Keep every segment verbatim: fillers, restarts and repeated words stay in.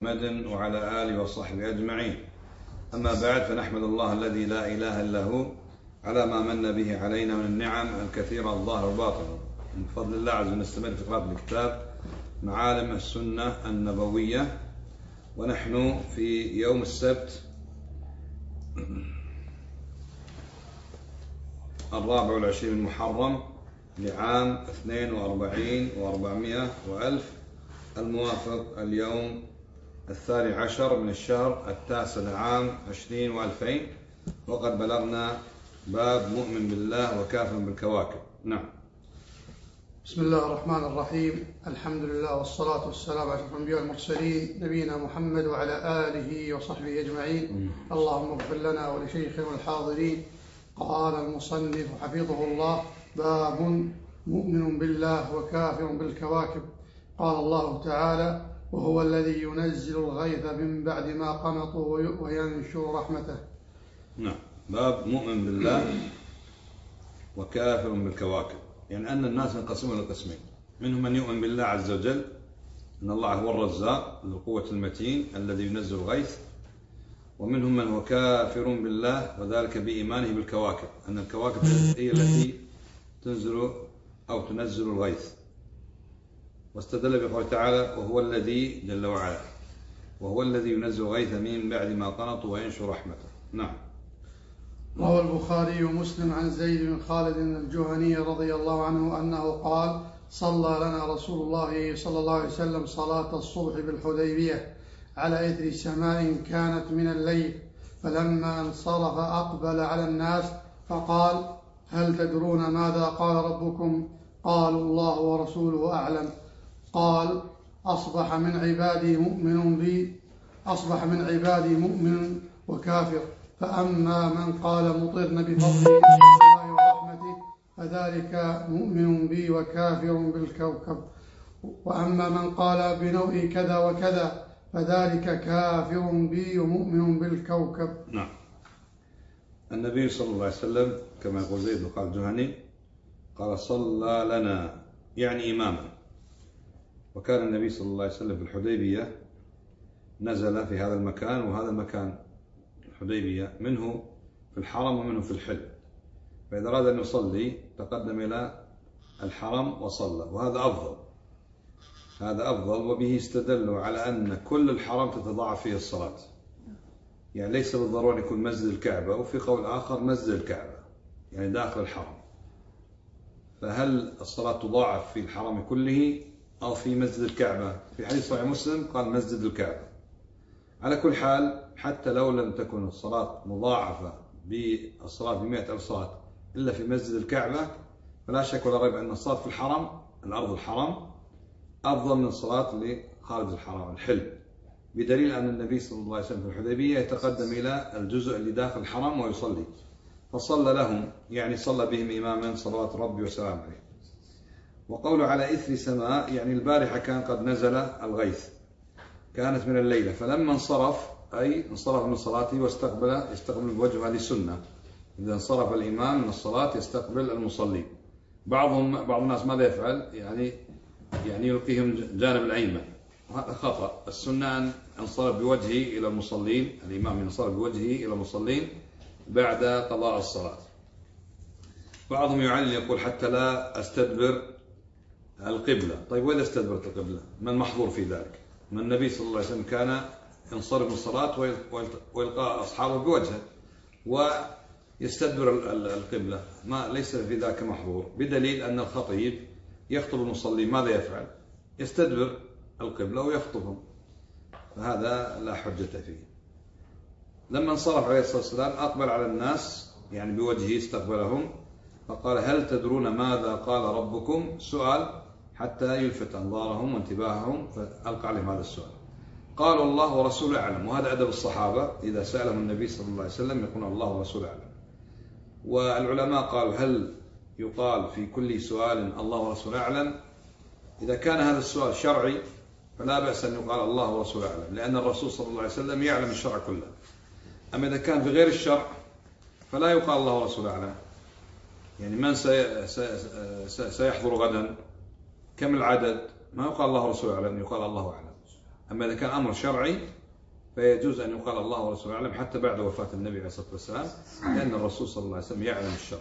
محمد وعلى آله وصحبه أجمعين. أما بعد، فنحمد الله الذي لا إله إلا هو على ما من به علينا من النعم الكثيرة الظاهرة والباطنة. من فضل الله عز وجل نستمر في قراءة الكتاب معالم السنة النبوية، ونحن في يوم السبت الرابع والعشرين من محرم لعام اثنين وأربعين وأربعمائة وألف، الموافق اليوم الثاني عشر من الشهر التاسع لعام عشرين وألفين، وقد بلغنا باب مؤمن بالله وكافر بالكواكب. نعم. بسم الله الرحمن الرحيم. الحمد لله والصلاة والسلام على أشرف الأنبياء والمرسلين نبينا محمد وعلى آله وصحبه أجمعين. اللهم اغفر لنا ولشيخنا الحاضرين. قال المصنف حفظه الله: باب مؤمن بالله وكافر بالكواكب. قال الله تعالى: وهو الذي ينزل الغيث من بعد ما قنطوا وينشر رحمته. نعم. باب مؤمن بالله وكافر بالكواكب، يعني أن الناس ينقسمون إلى قسمين: منهم من يؤمن بالله عز وجل أن الله هو الرزاق ذو القوة المتين الذي ينزل الغيث، ومنهم من هو كافر بالله وذلك بإيمانه بالكواكب، أن الكواكب هي التي تنزل أو تنزل الغيث. واستدل بقوله تعالى: وهو الذي جل وعلا وهو الذي ينزل الغيث من بعد ما قنطوا وينشر رحمته. نعم. روى البخاري ومسلم عن زيد بن خالد الجهني رضي الله عنه أنه قال: صلى لنا رسول الله صلى الله عليه وسلم صلاة الصبح بالحديبية على إثر سماء كانت من الليل، فلما انصرف أقبل على الناس فقال: هل تدرون ماذا قال ربكم؟ قالوا: الله ورسوله أعلم. قال: أصبح من عبادي مؤمن بي أصبح من عبادي مؤمن وكافر، فأما من قال مطرن بفضل الله ورحمته فذلك مؤمن بي وكافر بالكوكب، وأما من قال بنوء كذا وكذا فذلك كافر بي ومؤمن بالكوكب. نعم. النبي صلى الله عليه وسلم كما يقول زيد بن خالد الجهني قال: صلى لنا، يعني إماما. وكان النبي صلى الله عليه وسلم في الحديبية، نزل في هذا المكان، وهذا المكان الحديبية منه في الحرم ومنه في الحل، فإذا أراد أن يصلي تقدم إلى الحرم وصلى، وهذا أفضل هذا أفضل وبه استدلوا على أن كل الحرم تتضاعف فيه الصلاة، يعني ليس بالضرورة يكون مسجد الكعبة، وفي قول آخر مسجد الكعبة يعني داخل الحرم، فهل الصلاة تضاعف في الحرم كله أو في مسجد الكعبة؟ في حديث صحيح مسلم قال مسجد الكعبة. على كل حال، حتى لو لم تكن الصلاة مضاعفة بالصلاة بمئة ألف صلاة إلا في مسجد الكعبة، فلا شك ولا ريب أن الصلاة في الحرم، الأرض الحرم، أفضل من الصلاة لخارج الحرم الحل، بدليل أن النبي صلى الله عليه وسلم في الحديبية يتقدم إلى الجزء اللي داخل الحرم ويصلي، فصلى لهم، يعني صلى بهم إماما صلوات ربي وسلام عليه. وقوله على إثر سماء، يعني البارحة كان قد نزل الغيث، كانت من الليلة، فلما انصرف أي انصرف من صلاته واستقبل يستقبل بوجهه، هذه سنة، إذا انصرف الإمام من الصلاة يستقبل المصلين. بعضهم بعض الناس ماذا يفعل؟ يعني يعني يلقيهم جانب الأيمن، وهذا خطأ. السنة أن ينصرف بوجهه إلى المصلين، الإمام ينصرف بوجهه إلى المصلين بعد قضاء الصلاة. بعضهم يعلل يقول: حتى لا أستدبر القبلة. طيب، وإذا استدبرت القبلة ما المحظور في ذلك؟ من النبي صلى الله عليه وسلم كان ينصرف من الصلاة ويلقى أصحابه بوجهه ويستدبر القبلة، ما ليس في ذاك محظور، بدليل أن الخطيب يخطب المصلين ماذا يفعل؟ يستدبر القبلة ويخطبهم، فهذا لا حجة فيه. لما انصرف عليه الصلاة والسلام أقبل على الناس، يعني بوجهه استقبلهم، فقال: هل تدرون ماذا قال ربكم؟ سؤال حتى يلفت أنظارهم وانتباههم، فألقى عليهم هذا السؤال. قالوا: الله ورسوله أعلم. وهذا أدب الصحابة، إذا سألهم النبي صلى الله عليه وسلم يقولون: الله ورسوله أعلم. والعلماء قالوا: هل يقال في كل سؤال الله ورسوله أعلم؟ إذا كان هذا السؤال شرعي فلا بأس أن يقال الله ورسوله أعلم، لأن الرسول صلى الله عليه وسلم يعلم الشرع كله. أما إذا كان في غير الشرع فلا يقال الله ورسوله أعلم، يعني من سيحضر غدا، كم العدد، ما يقال الله ورسوله أعلم، يقال الله أعلم. أما إذا كان أمر شرعي فيجوز أن يقال الله ورسوله أعلم حتى بعد وفاة النبي عليه الصلاة والسلام، لأن الرسول صلى الله عليه وسلم يعلم الشرع.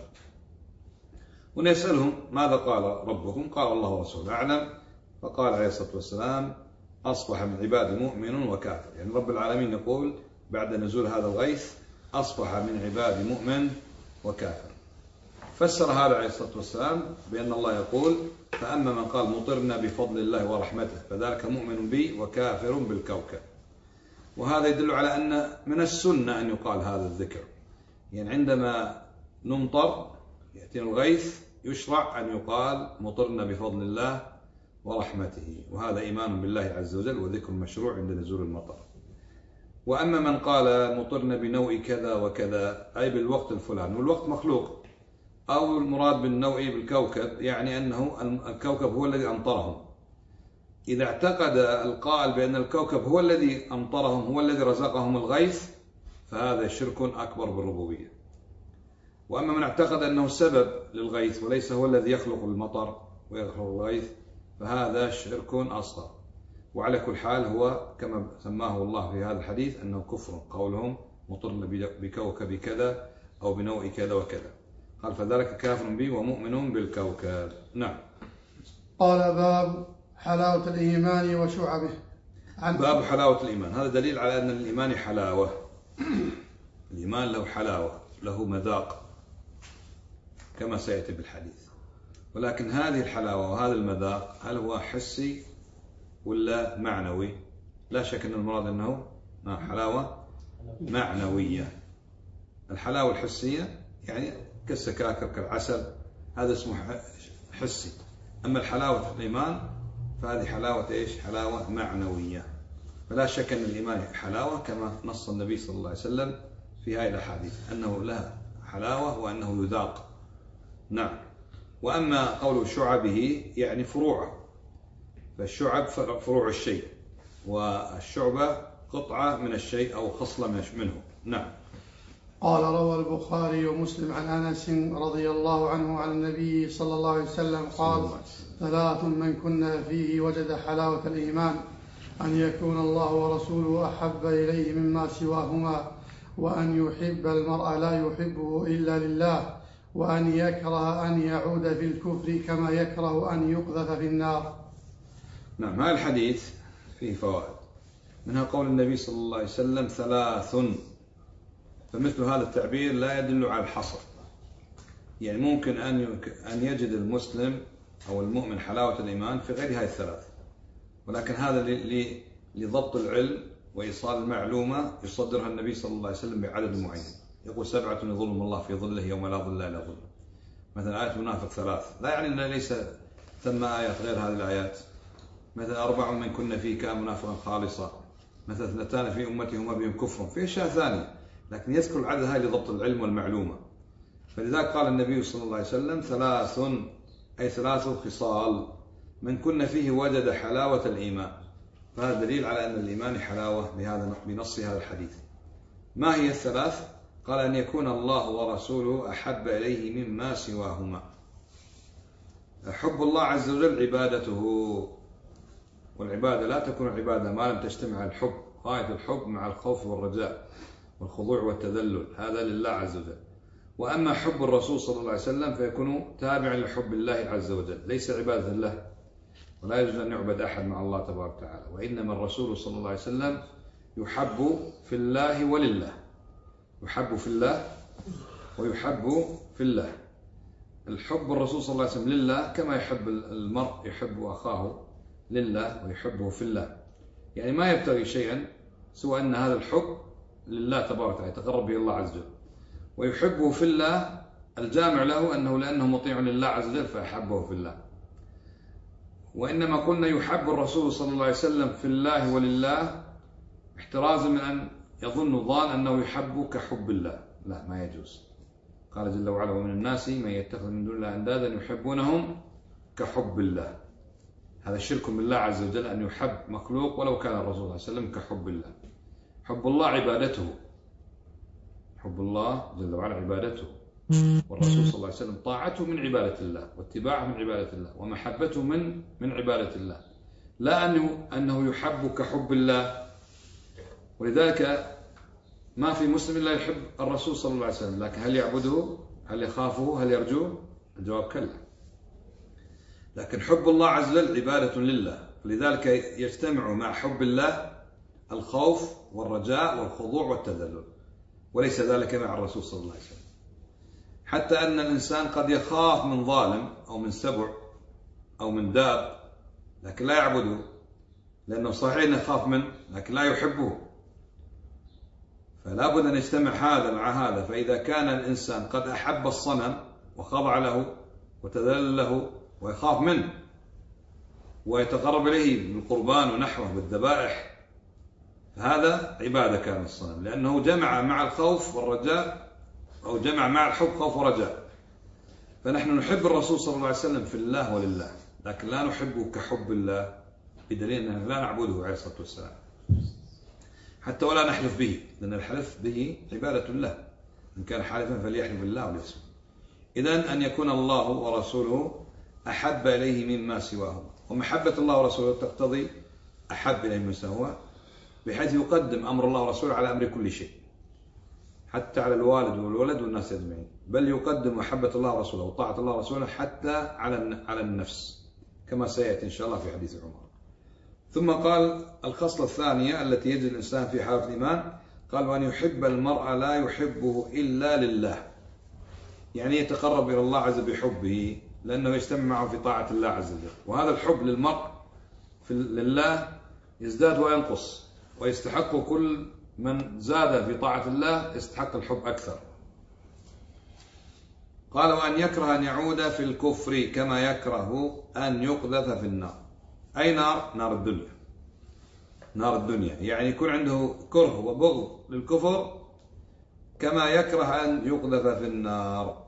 ونسألهم ماذا قال ربكم؟ قال الله ورسوله أعلم. فقال عليه الصلاة والسلام أصبح من عبادي مؤمن وكافر. يعني رب العالمين يقول بعد نزول هذا الغيث أصبح من عبادي مؤمن وكافر. فسر هذا عليه الصلاة والسلام بأن الله يقول فأما من قال مطرنا بفضل الله ورحمته فذلك مؤمن بي وكافر بالكوكب. وهذا يدل على أن من السنة أن يقال هذا الذكر. يعني عندما نمطر يأتينا الغيث يشرع أن يقال مطرنا بفضل الله ورحمته، وهذا إيمان بالله عز وجل وذكر مشروع عند نزول المطر. وأما من قال مطرنا بنوء كذا وكذا أي بالوقت الفلاني، والوقت مخلوق، أو المراد بالنوء بالكوكب يعني أنه الكوكب هو الذي أمطرهم. إذا اعتقد القائل بأن الكوكب هو الذي أمطرهم هو الذي رزقهم الغيث فهذا شرك أكبر بالربوبية. وأما من اعتقد أنه سبب للغيث وليس هو الذي يخلق المطر ويخلق الغيث فهذا شرك أصغر. وعلى كل حال هو كما سماه الله في هذا الحديث أنه كفر، قولهم مطرنا بكوكب كذا أو بنوء كذا وكذا، قال فذلك كافر بي ومؤمن بالكوكب. نعم. قال باب حلاوة الإيمان وشعبه. عن باب حلاوة الإيمان، هذا دليل على أن الإيمان حلاوة. الإيمان له حلاوة، له مذاق كما سيأتي بالحديث. ولكن هذه الحلاوة وهذا المذاق هل هو حسي ولا معنوي؟ لا شك أن المراد أنه حلاوة معنوية. الحلاوة الحسية يعني كالسكاكر كالعسل هذا اسمه حسي. أما الحلاوة الإيمان فهذه حلاوة إيش؟ حلاوة معنوية. فلا شك أن الإيمان حلاوة كما نص النبي صلى الله عليه وسلم في هذه الأحاديث أنه لها حلاوة وأنه يذاق. نعم. وأما قول شعبه يعني فروعه، فالشعب فروع الشيء، والشعبة قطعة من الشيء أو خصلة منه. نعم. قال روى البخاري ومسلم عن أنس رضي الله عنه عن النبي صلى الله عليه وسلم قال ثلاث من كنا فيه وجد حلاوة الإيمان أن يكون الله ورسوله أحب إليه مما سواهما، وأن يحب المرء لا يحبه إلا لله، وأن يكره أن يعود في الكفر كما يكره أن يقذف في النار. نعم. هذا الحديث فيه فوائد، منها قول النبي صلى الله عليه وسلم ثلاث، فمثل هذا التعبير لا يدل على الحصر. يعني ممكن أن يجد المسلم أو المؤمن حلاوة الإيمان في غير هذه الثلاث، ولكن هذا لضبط العلم وإيصال المعلومة يصدرها النبي صلى الله عليه وسلم بعدد معين. يقول سبعة يظلهم الله في ظله يوم لا ظل إلا ظله. مثلا آية المنافق ثلاث، لا يعني أن ليس ثم آيات غير هذه الآيات. مثلا أربع من كنا فيه كان منافقا خالصا. مثلا اثنتان في أمتي هما بهم كفر، في أشياء ثانية، لكن يذكر العدد هاي لضبط العلم والمعلومة. فلذلك قال النبي صلى الله عليه وسلم ثلاث أي ثلاث خصال من كنا فيه وجد حلاوة الإيمان. فهذا دليل على أن الإيمان حلاوة بهذا بنص هذا الحديث. ما هي الثلاث؟ قال أن يكون الله ورسوله أحب إليه مما سواهما. حب الله عز وجل عبادته، والعبادة لا تكون عبادة ما لم تجتمع الحب، غاية الحب مع الخوف والرجاء والخضوع والتذلل، هذا لله عز وجل. وأما حب الرسول صلى الله عليه وسلم فيكون تابعا لحب الله عز وجل، ليس عبادة له، ولا يجوز أن يعبد أحد مع الله تبارك وتعالى. وإنما الرسول صلى الله عليه وسلم يحب في الله ولله، يحب في الله ويحب في الله. الحب الرسول صلى الله عليه وسلم لله كما يحب المرء يحب أخاه لله ويحبه في الله. يعني ما يبتغي شيئا سوى أن هذا الحب لله تبارك وتعالى يتقرب به الله عز وجل، ويحبه في الله الجامع له أنه لأنه مطيع لله عز وجل فأحبه في الله. وإنما قلنا يحب الرسول صلى الله عليه وسلم في الله ولله احترازا من أن يظن ظان أنه يحب كحب الله، لا، ما يجوز. قال جل وعلا ومن الناس من يتخذ من دون الله أندادا يحبونهم كحب الله. هذا شرك بالله عز وجل أن يحب مخلوق ولو كان الرسول صلى الله عليه وسلم كحب الله. حب الله عبادته، حب الله جل وعلا عبادته، والرسول صلى الله عليه وسلم طاعته من عبادة الله، واتباعه من عبادة الله، ومحبته من من عبادة الله. لا أنه, أنه يحب كحب الله. ولذلك ما في مسلم إلا يحب الرسول صلى الله عليه وسلم، لكن هل يعبده؟ هل يخافه؟ هل يرجوه؟ الجواب كلا. لكن حب الله عز وجل عبادة لله، لذلك يجتمع مع حب الله الخوف والرجاء والخضوع والتذلل، وليس ذلك مع الرسول صلى الله عليه وسلم. حتى أن الإنسان قد يخاف من ظالم أو من سبع أو من داب لكن لا يعبده، لأنه صحيح أنه يخاف منه لكن لا يحبه. فلا بد أن يجتمع هذا مع هذا. فإذا كان الإنسان قد أحب الصنم وخضع له وتذلل له ويخاف منه ويتقرب إليه بالقربان ونحوه بالذبائح، فهذا عبادة كان الصنم، لأنه جمع مع الخوف والرجاء، أو جمع مع الحب خوف ورجاء. فنحن نحب الرسول صلى الله عليه وسلم في الله ولله، لكن لا نحبه كحب الله، بدليل أننا لا نعبده عليه الصلاة والسلام حتى ولا نحلف به، لأن الحلف به عبادة الله، إن كان حالفا فليحلف بالله وليصمت. إذن أن يكون الله ورسوله أحب إليه مما سواهما، ومحبة الله ورسوله تقتضي أحب إليه مما سواهما، بحيث يقدم أمر الله ورسوله على أمر كل شيء، حتى على الوالد والولد والناس أجمعين، بل يقدم محبة الله ورسوله وطاعة الله ورسوله حتى على على النفس، كما سيأتي إن شاء الله في حديث عمر. ثم قال الخصلة الثانية التي يجد الإنسان في حالة الإيمان، قال وأن يحب المرء لا يحبه إلا لله، يعني يتقرب إلى الله عز وجل بحبه، لأنه يجتمع معه في طاعة الله عز وجل. وهذا الحب للمرء في لله يزداد وينقص، ويستحق كل من زاد في طاعة الله يستحق الحب أكثر. قال وأن يكره أن يعود في الكفر كما يكره أن يقذف في النار. أي نار؟ نار الدنيا. نار الدنيا يعني يكون عنده كره وبغض للكفر كما يكره أن يقذف في النار.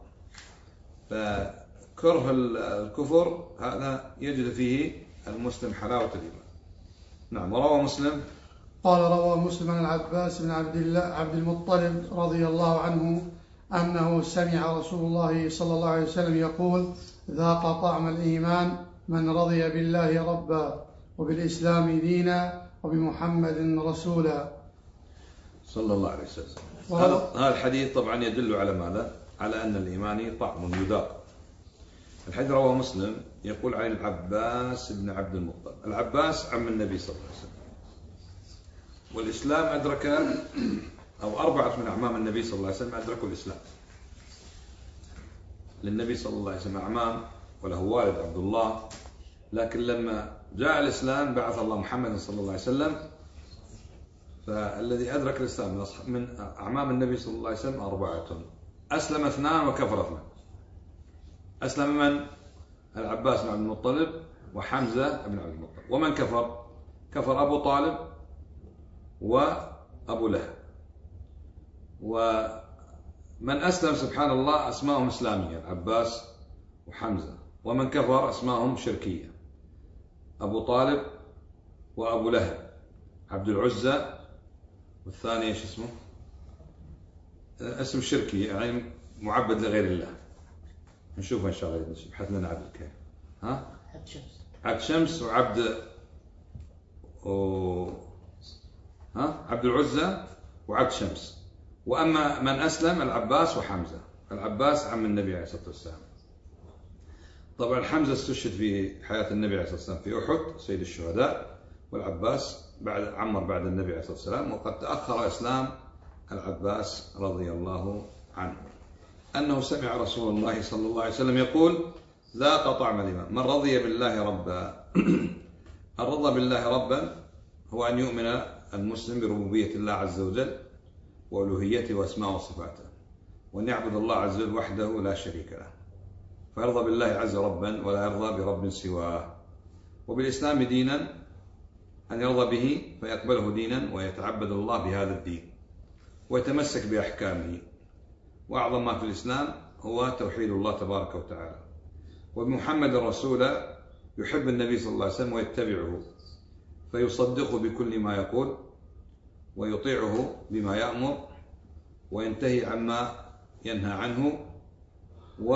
فكره الكفر هذا يجد فيه المسلم حلاوة الإيمان. نعم. وروى مسلم قال روى مسلم عن العباس بن عبد الله عبد المطلب رضي الله عنه أنه سمع رسول الله صلى الله عليه وسلم يقول ذاق طعم الإيمان من رضي بالله ربا وبالإسلام دينا وبمحمد رسولا صلى الله عليه وسلم. هذا الحديث طبعا يدل على ماذا؟ على أن الإيمان طعم يذاق. الحديث رواه مسلم يقول عن العباس بن عبد المطلب. العباس عم النبي صلى الله عليه وسلم، والإسلام أدرك، أو أربعة من أعمام النبي صلى الله عليه وسلم أدركوا الإسلام. للنبي صلى الله عليه وسلم أعمام وله والد عبد الله، لكن لما جاء الإسلام بعث الله محمد صلى الله عليه وسلم، فالذي أدرك الإسلام من أعمام النبي صلى الله عليه وسلم أربعة. أسلم اثنان وكفر اثنان. أسلم من؟ العباس بن عبد المطلب وحمزة بن عبد المطلب. ومن كفر؟ كفر أبو طالب وأبو لهب. ومن أسلم سبحان الله أسماءهم إسلامية، العباس وحمزة. ومن كفر أسماءهم شركية، أبو طالب وأبو لهب، عبد العزة، والثاني إيش اسمه؟ اسم شركي يعني معبد لغير الله. نشوفها إن شاء الله، نبحث لنا عبد كيف. ها؟ عبد شمس. عبد شمس وعبد و... ها؟ عبد العزة وعبد شمس. وأما من أسلم العباس وحمزة. العباس عم النبي عليه الصلاة والسلام. طبعا حمزة استشهد في حياة النبي عليه الصلاة والسلام في أحد سيد الشهداء، والعباس بعد عمر بعد النبي عليه الصلاة والسلام. وقد تأخر إسلام العباس رضي الله عنه، أنه سمع رسول الله صلى الله عليه وسلم يقول ذاق طعم الإيمان من رضي بالله ربا. الرضا بالله ربا هو أن يؤمن المسلم بربوبية الله عز وجل وألوهيته وأسماء وصفاته، وأن يعبد الله عز وجل وحده لا شريك له، فيرضى بالله عز ربا ولا يرضى برب سواه. وبالإسلام دينا أن يرضى به فيقبله دينا ويتعبد الله بهذا الدين ويتمسك بأحكامه. وأعظم ما في الإسلام هو توحيد الله تبارك وتعالى. وبمحمد رسولا يحب النبي صلى الله عليه وسلم ويتبعه، فيصدقه بكل ما يقول ويطيعه بما يأمر وينتهي عما ينهى عنه،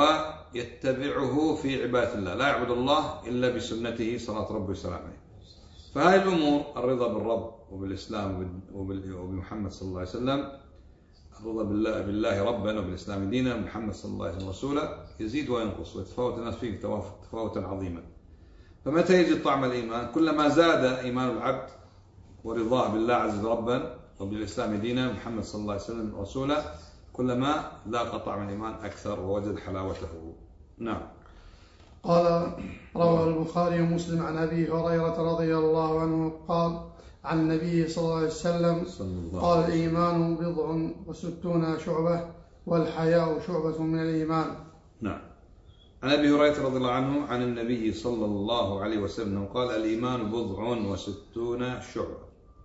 ويتبعه في عبادة الله، لا يعبد الله إلا بسنته صلاة ربه وسلامه. فهذه الأمور الرضا بالرب وبالإسلام وبمحمد صلى الله عليه وسلم، الرضا بالله, بالله ربا وبالإسلام دينا ومحمد صلى الله عليه وسلم رسولا، يزيد وينقص ويتفاوت الناس فيه تفاوتا عظيما. فمتى يجد طعم الإيمان؟ كلما زاد إيمان العبد ورضاه بالله عز وجل ربا وبالإسلام دينا ومحمد صلى الله عليه وسلم رسولا، كلما لاقى طعم الإيمان أكثر ووجد حلاوته. نعم. قال روى البخاري ومسلم عن أبي هريرة رضي الله عنه قال عن النبي صلى الله عليه وسلم قال الإيمان بضع وستون شعبة والحياء شعبة من الإيمان. نعم. عن أبي هريرة رضي الله عنه عن النبي صلى الله عليه وسلم قال الإيمان بضع وستون شعبة.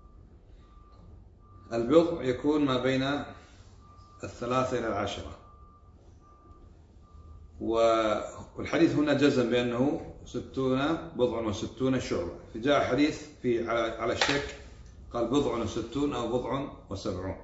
البضع يكون ما بين الثلاثة إلى العشرة، والحديث هنا جزم بأنه ستون بضع وستون شعبة. جاء حديث في على الشك قال بضع وستون أو بضع وسبعون،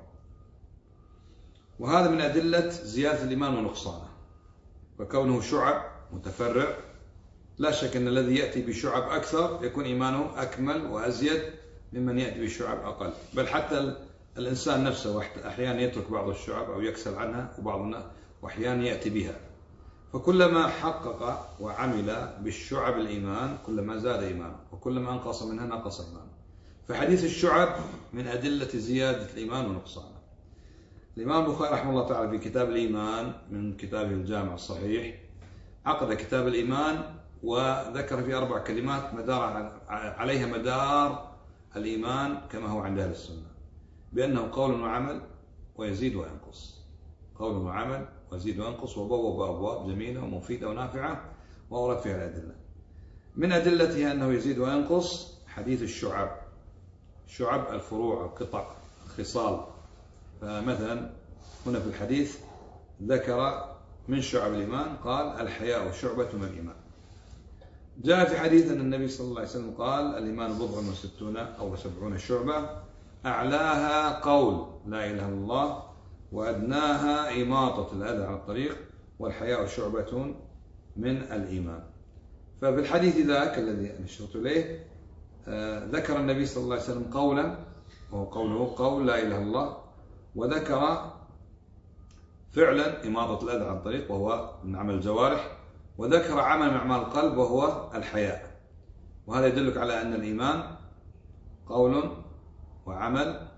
وهذا من أدلة زيادة الإيمان ونقصانه، وكونه شعب متفرع لا شك أن الذي يأتي بشعب أكثر يكون إيمانه أكمل وأزيد ممن يأتي بشعب أقل. بل حتى الإنسان نفسه أحيانا يترك بعض الشعب أو يكسل عنها وبعض وأحيانا يأتي بها، فكلما حقق وعمل بالشعب الإيمان كلما زاد إيمانه، وكلما أنقص منها نقص إيمانه. فحديث الشعب من أدلة زيادة الإيمان ونقصانه. الإمام البخاري رحمه الله تعالى في كتاب الإيمان من كتابه الجامع الصحيح عقد كتاب الإيمان وذكر في أربع كلمات مدار عليها مدار الإيمان كما هو عند أهل السنة، بأنه قول وعمل ويزيد وينقص، قول وعمل ويزيد وينقص، وبوب أبواب جميلة ومفيدة ونافعة وأورد فيها الأدلة. من أدلتها أنه يزيد وينقص حديث الشعب، شعب الفروع القطع خصال. فمثلا هنا في الحديث ذكر من شعب الإيمان قال الحياء شعبة من الإيمان. جاء في حديث أن النبي صلى الله عليه وسلم قال الإيمان بضع وستون أو سبعون شعبة، أعلاها قول لا إله إلا الله، وأدناها إماطة الأذى عن الطريق، والحياء شعبة من الإيمان. ففي الحديث ذاك الذي أشرت إليه ذكر النبي صلى الله عليه وسلم قولا وهو قوله قول لا إله إلا الله، وذكر فعلا إماطة الأذى عن الطريق وهو من عمل الجوارح، وذكر عمل من أعمال القلب وهو الحياء. وهذا يدلك على أن الإيمان قول وعمل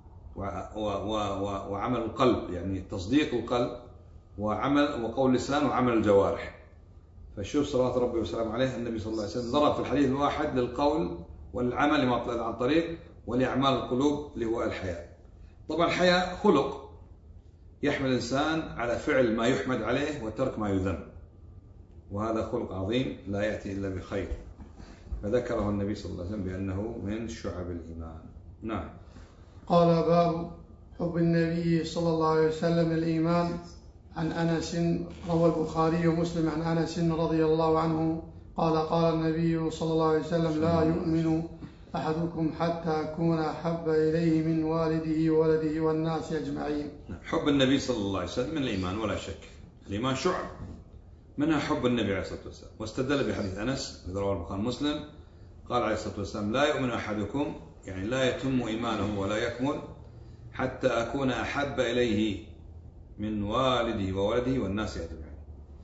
وعمل القلب، يعني تصديق القلب وعمل وقول اللسان وعمل الجوارح. فشوف صلوات ربي وسلامه عليه النبي صلى الله عليه وسلم ضرب في الحديث الواحد للقول والعمل لما طلع عن طريق ولأعمال القلوب اللي هو الحياء. طبعا الحياء خلق يحمل الإنسان على فعل ما يحمد عليه وترك ما يذم، وهذا خلق عظيم لا يأتي إلا بخير، فذكره النبي صلى الله عليه وسلم بأنه من شعب الإيمان. نعم. قال باب حب النبي صلى الله عليه وسلم الإيمان. عن أنس روى البخاري ومسلم عن أنس رضي الله عنه قال قال النبي صلى الله عليه وسلم لا يؤمن أحدكم حتى أكون أحب إليه من والده وولده والناس أجمعين. حب النبي صلى الله عليه وسلم من الإيمان ولا شك. الإيمان شعب منها حب النبي عليه الصلاة والسلام، واستدل بحديث أنس الذي رواه البخاري ومسلم قال عليه الصلاة والسلام لا يؤمن أحدكم، يعني لا يتم إيمانه ولا يكمل حتى أكون أحب إليه من والده وولده والناس أجمعين.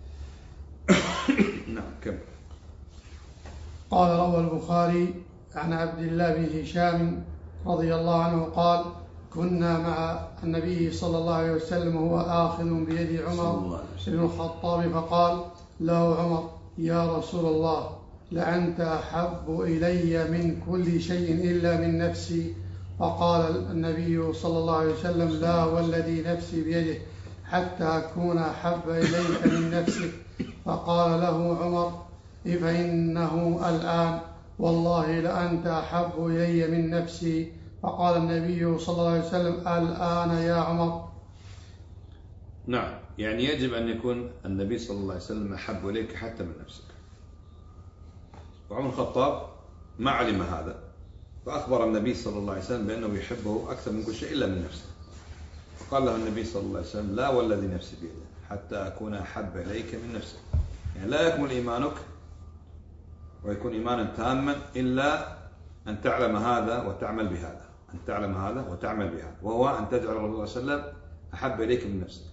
نعم كم. قال روى البخاري عن عبد الله بن هشام رضي الله عنه قال كنا مع النبي صلى الله عليه وسلم وهو آخذ بيد عمر بن الخطاب فقال له عمر يا رسول الله لأنت أحب إلي من كل شيء إلا من نفسي. فقال النبي صلى الله عليه وسلم لا والذي نفسي بيده حتى أكون أحب إليك من نفسك. فقال له عمر فإنه الآن والله لأنت أحب إلي من نفسي. فقال النبي صلى الله عليه وسلم الآن يا عمر. نعم، يعني يجب أن يكون النبي صلى الله عليه وسلم أحب إليك حتى من نفسك. وعمر الخطاب ما علم هذا، فأخبر النبي صلى الله عليه وسلم بأنه يحبه أكثر من كل شيء إلا من نفسه. فقال له النبي صلى الله عليه وسلم لا والذي نفسي بيده حتى أكون أحب إليك من نفسك. يعني لا يكمل إيمانك ويكون إيمانا تاما إلا أن تعلم هذا وتعمل بهذا، أن تعلم هذا وتعمل بهذا، وهو أن تجعل الرسول صلى الله عليه وسلم أحب إليك من نفسك.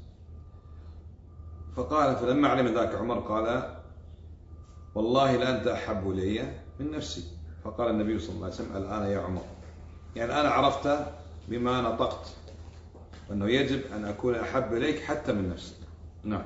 فقال فلما علم ذاك عمر قال والله لأنت أحب إلي من نفسي. فقال النبي صلى الله عليه وسلم الآن يا عمر، يعني الآن عرفت بما نطقت أنه يجب أن أكون أحب إليك حتى من نفسك. نعم.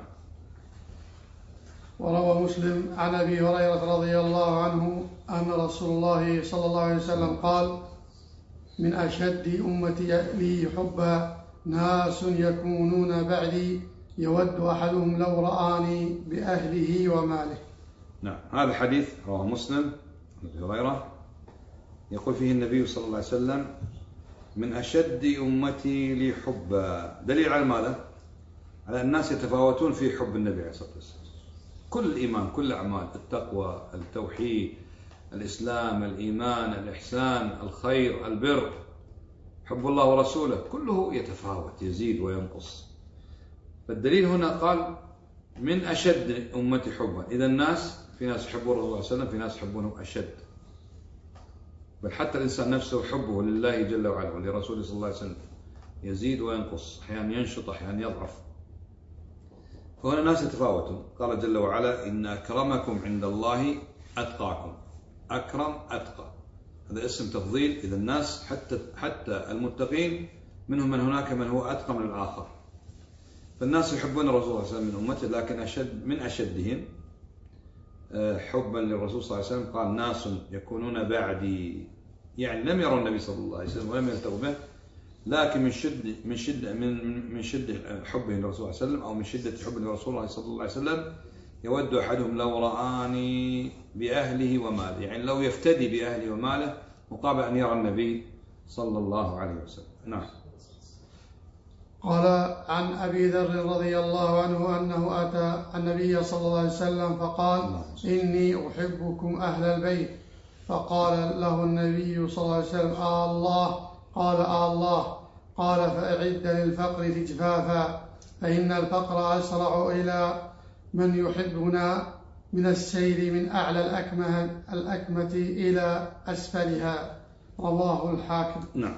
وروى مسلم عن أبي هريرة رضي الله عنه أن رسول الله صلى الله عليه وسلم قال من أشد أمتي لي حبا ناس يكونون بعدي يود أحدهم لو رآني بأهله وماله. نعم. هذا حديث رواه مسلم عن أبي هريرة يقول فيه النبي صلى الله عليه وسلم من أشد أمتي لي حبا، دليل على ماذا؟ على الناس يتفاوتون في حب النبي عليه الصلاة والسلام. كل الإيمان، كل الأعمال، التقوى، التوحيد، الإسلام، الإيمان، الإحسان، الخير، البر، حب الله ورسوله، كله يتفاوت يزيد وينقص. فالدليل هنا قال من أشد أمتي حبا، إذا الناس في ناس يحبون الرسول صلى الله عليه وسلم، في ناس يحبونه أشد، بل حتى الإنسان نفسه حبه لله جل وعلا ولرسوله صلى الله عليه وسلم يزيد وينقص، أحيانا ينشط أحيانا يضعف. فهنا الناس يتفاوتون. قال جل وعلا إن أكرمكم عند الله أتقاكم. أكرم أتقى، هذا اسم تفضيل. إذا الناس حتى حتى المتقين منهم من هناك من هو أتقى من الآخر. فالناس يحبون الرسول صلى الله عليه وسلم من أمته، لكن أشد من أشدهم حبا للرسول صلى الله عليه وسلم قال ناس يكونون بعدي، يعني لم يروا النبي صلى الله عليه وسلم ولم يلتقوا به، لكن من شدة من شدة من من شدة حبه للرسول صلى الله عليه وسلم أو من شدة حب لرسول الله صلى الله عليه وسلم يود أحدهم لو رآني بأهله وماله، يعني لو يفتدي بأهله وماله مقابل أن يرى النبي صلى الله عليه وسلم. نعم. قال عن أبي ذر رضي الله عنه أنه أتى النبي صلى الله عليه وسلم فقال إني أحبكم أهل البيت، فقال له النبي صلى الله عليه وسلم آه الله؟ قال آه الله. قال فأعد للفقر تجفافا، فإن الفقر أسرع إلى من يحبنا من السير من أعلى الأكمة, الأكمة إلى أسفلها. رواه الحاكم. نعم.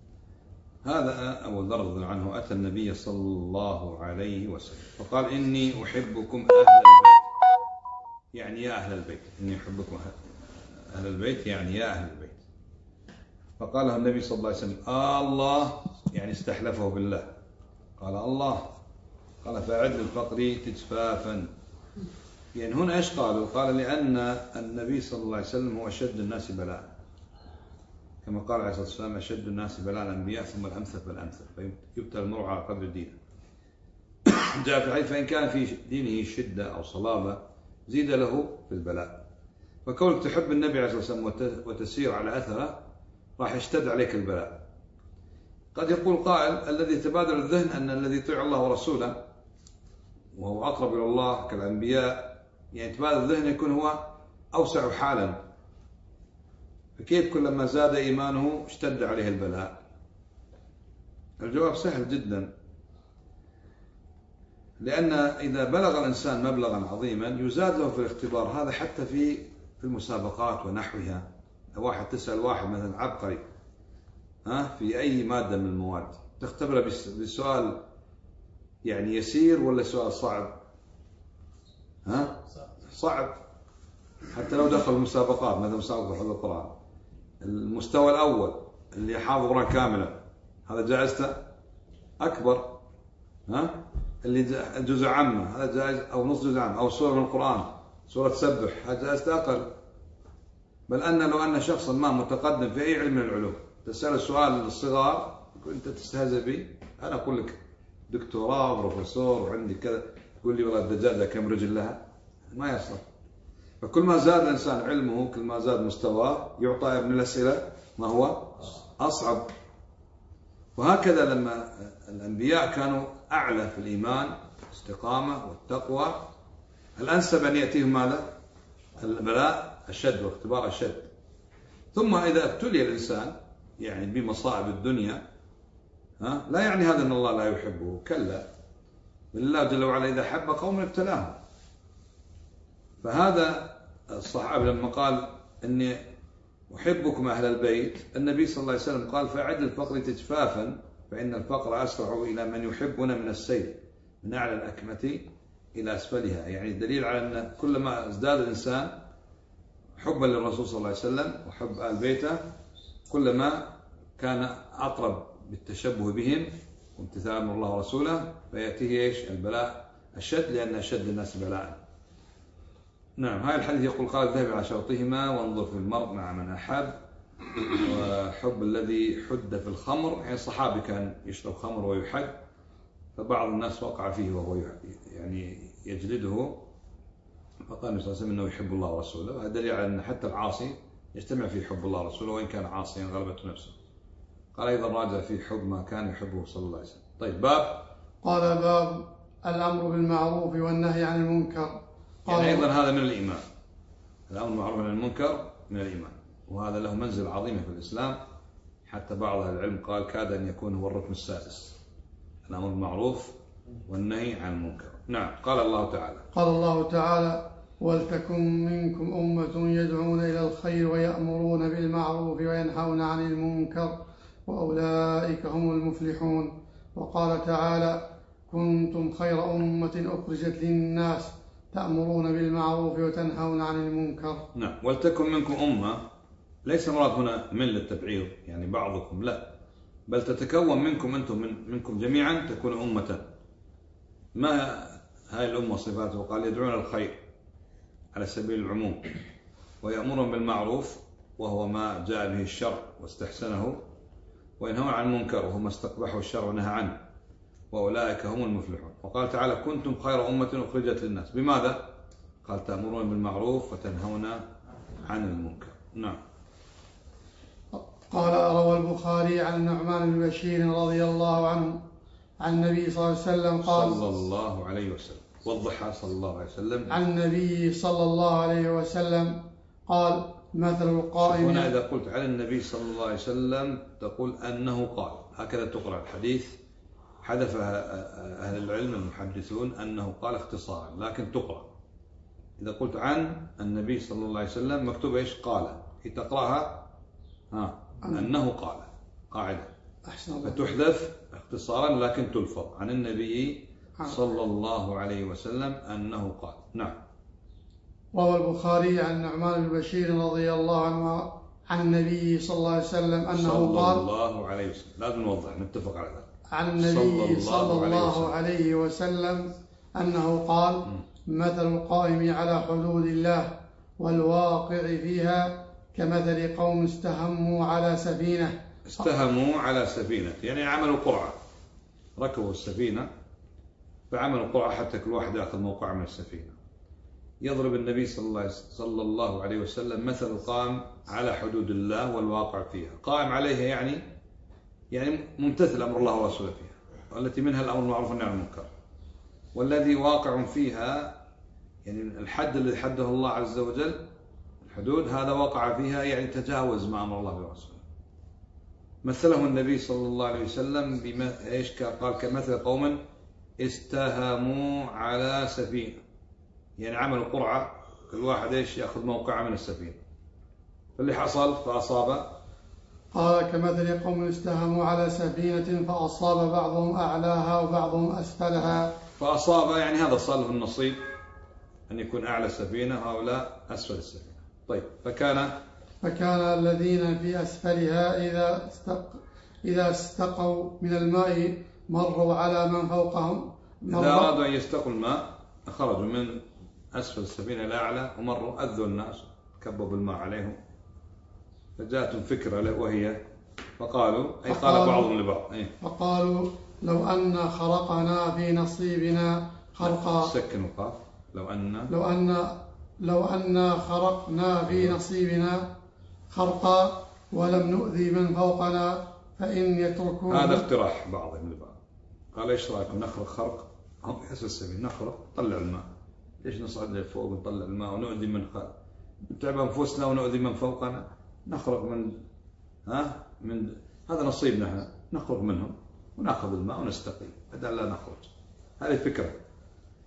هذا أبو ذر رضي الله عنه أتى النبي صلى الله عليه وسلم فقال إني أحبكم أهل البيت، يعني يا أهل البيت، إني أحبكم أهل البيت يعني يا أهل البيت. فقال له النبي صلى الله عليه وسلم آه الله، يعني استحلفه بالله. قال الله. قال فأعد للفقر تجفافا، يعني هنا إيش قالوا؟ قال لأن النبي صلى الله عليه وسلم هو أشد الناس بلاء، كما قال عليه الصلاة والسلام أشد الناس بلاء الأنبياء ثم الأمثل فالأمثل، فيبتلى المرء على قدر دينه. جاء في الحديث فإن كان في دينه شدة أو صلابة زيد له في البلاء. فكونك تحب النبي عليه الصلاة والسلام وتسير على أثره راح يشتد عليك البلاء. قد يقول قائل الذي تبادر الذهن أن الذي يطيع الله ورسوله وهو أقرب إلى الله كالأنبياء، يعني تبادر الذهن يكون هو أوسع حالا، فكيف كلما زاد إيمانه اشتد عليه البلاء؟ الجواب سهل جدا، لأن إذا بلغ الإنسان مبلغا عظيما يزاد له في الاختبار هذا، حتى في في المسابقات ونحوها. واحد تسأل واحد مثلا عبقري ها في أي مادة من المواد، تختبره بسؤال يعني يسير ولا سؤال صعب؟ ها صعب. حتى لو دخل المسابقات مثلا مسابقة حفظ القرآن، المستوى الأول اللي حافظ القرآن كاملا هذا جائزته أكبر، ها اللي جزء عامة هذا جائز، أو نص جزء عام، أو سورة من القرآن سورة سبح هذا جائزته أقل. بل أن لو أن شخصا ما متقدم في أي علم من العلوم تسأل السؤال للصغار أنت تستهزئ بي، أنا أقول لك دكتوراه وبروفيسور وعندي كذا، تقول لي والله الدجاجة كم رجل لها؟ ما يصلح. فكل ما زاد الإنسان علمه كل ما زاد مستواه يعطى من الأسئلة ما هو أصعب. وهكذا لما الأنبياء كانوا أعلى في الإيمان الاستقامة والتقوى، الأنسب أن يأتيهم ماذا؟ البلاء أشد واختبار أشد. ثم إذا ابتلي الإنسان يعني بمصائب الدنيا ها لا يعني هذا أن الله لا يحبه، كلا، بالله جل وعلا إذا حب قوم ابتلاهم. فهذا الصحابي لما قال إني أحبكم أهل البيت، النبي صلى الله عليه وسلم قال فأعد الفقر تجفافا فإن الفقر أسرع إلى من يحبنا من السيل من أعلى الأكمة إلى أسفلها. يعني دليل على أن كلما ازداد الإنسان حبا للرسول صلى الله عليه وسلم وحب آل بيته كلما كان أقرب بالتشبه بهم وامتثال أمر الله ورسوله، فيأتيه إيش البلاء الشد، لأن أشد الناس بلاء. نعم. هاي الحديث يقول قال الذهبي على شرطهما وانظر في المرء مع من أحب، وحب الذي حد في الخمر، يعني الصحابي كان يشرب خمر ويحد، فبعض الناس وقع فيه وهو يعني يجلده، فقال النبي صلى الله عليه وسلم انه يحب الله ورسوله. وهذا دليل على ان حتى العاصي يجتمع في حب الله ورسوله وان كان عاصيا غلبته نفسه. قال ايضا راجع في حب ما كان يحبه صلى الله عليه وسلم. طيب باب. قال باب الامر بالمعروف والنهي عن المنكر. يعني ايضا هذا من الايمان، الامر بالمعروف والنهي عن المنكر من الايمان، وهذا له منزل عظيمه في الاسلام، حتى بعض اهل العلم قال كاد ان يكون هو الركن السادس، الامر بالمعروف والنهي عن المنكر. نعم. قال الله تعالى قال الله تعالى ولتكن منكم أمة يدعون إلى الخير ويأمرون بالمعروف وينهون عن المنكر وأولئك هم المفلحون. وقال تعالى كنتم خير أمة أخرجت للناس تأمرون بالمعروف وتنهون عن المنكر. نعم. ولتكن منكم أمة ليس مراد هنا من للتبعيض يعني بعضكم، لا، بل تتكون منكم أنتم من منكم جميعا تكون أمة. ما هاي الأمة صفاته؟ وقال يدعون الخير على سبيل العموم، ويأمرون بالمعروف وهو ما جاء به الشرع واستحسنه، وينهون عن المنكر وهو ما استقبحه الشرع ونهى عنه، وأولئك هم المفلحون. وقال تعالى كنتم خير أمة أخرجت للناس، بماذا؟ قال تأمرون بالمعروف وتنهون عن المنكر. نعم. قال روى البخاري عن النعمان بن بشير رضي الله عنه عن النبي صلى الله عليه وسلم قال صلى الله عليه وسلم وضحها صلى الله عليه وسلم عن النبي صلى الله عليه وسلم قال مثل القائم. هنا إذا قلت عن النبي صلى الله عليه وسلم تقول أنه قال، هكذا تقرأ الحديث، حذف أهل العلم المحدثون أنه قال اختصارا، لكن تقرأ إذا قلت عن النبي صلى الله عليه وسلم مكتوب إيش؟ قال. تقرأها ها أنه قال، قاعدة، فتحذف اختصارا لكن تلفظ عن النبي صلى الله عليه وسلم أنه قال. نعم. روى البخاري عن النعمان بن بشير رضي الله عنه عن النبي صلى الله عليه وسلم أنه قال صلى الله عليه وسلم، لازم نوضح نتفق على ذلك. عن النبي صلى الله عليه وسلم أنه قال مثل القائم على حدود الله والواقع فيها كمثل قوم استهموا على سفينة. استهموا على سفينة يعني عملوا قرعة، ركبوا السفينة فعملوا قرعة حتى كل واحد يأخذ موقع من السفينة. يضرب النبي صلى الله عليه وسلم مثل القائم على حدود الله والواقع فيها. قائم عليها يعني يعني ممتثل أمر الله ورسوله فيها، والتي منها الأمر بالمعروف والنهي عن المنكر، والذي واقع فيها يعني الحد الذي حده الله عز وجل، الحدود، هذا وقع فيها يعني تجاوز ما أمر الله ورسوله. مثله النبي صلى الله عليه وسلم بما ايش؟ قال كمثل قوم استهموا على سفينة، يعني عملوا قرعة كل واحد ايش ياخذ موقعه من السفينة، فاللي حصل فأصاب. قال كمثل قوم استهموا على سفينة فأصاب بعضهم أعلاها وبعضهم أسفلها. فأصاب يعني هذا صار له النصيب أن يكون أعلى السفينة، هؤلاء أسفل السفينة. طيب فكان فكان الذين في أسفلها إذا استق إذا استقوا من الماء مروا على من فوقهم. إذا أرادوا أن يستقوا الماء خرجوا من أسفل السفينة إلى أعلى ومروا أذوا الناس كبوا بالماء عليهم، فجاءتهم فكرة وهي فقالوا أي قال بعضهم لبعض إيه؟ فقالوا لو أن خرقنا في نصيبنا خرقا. سكن القاف. لو أن لو أن لو أن خرقنا في نصيبنا خرقا ولم نؤذي من فوقنا فإن يتركون. هذا اقتراح بعضهم لبعض، قال ايش رايكم نخرق خرق هم في أسفل السفينة، نخرق نطلع الماء، ليش نصعد لفوق ونطلع الماء ونؤذي من خلف، نتعب أنفسنا ونؤذي من فوقنا، نخرق من ها من هذا نصيبنا احنا، نخرج منهم وناخذ الماء ونستقي بدل لا نخرج. هذه الفكرة.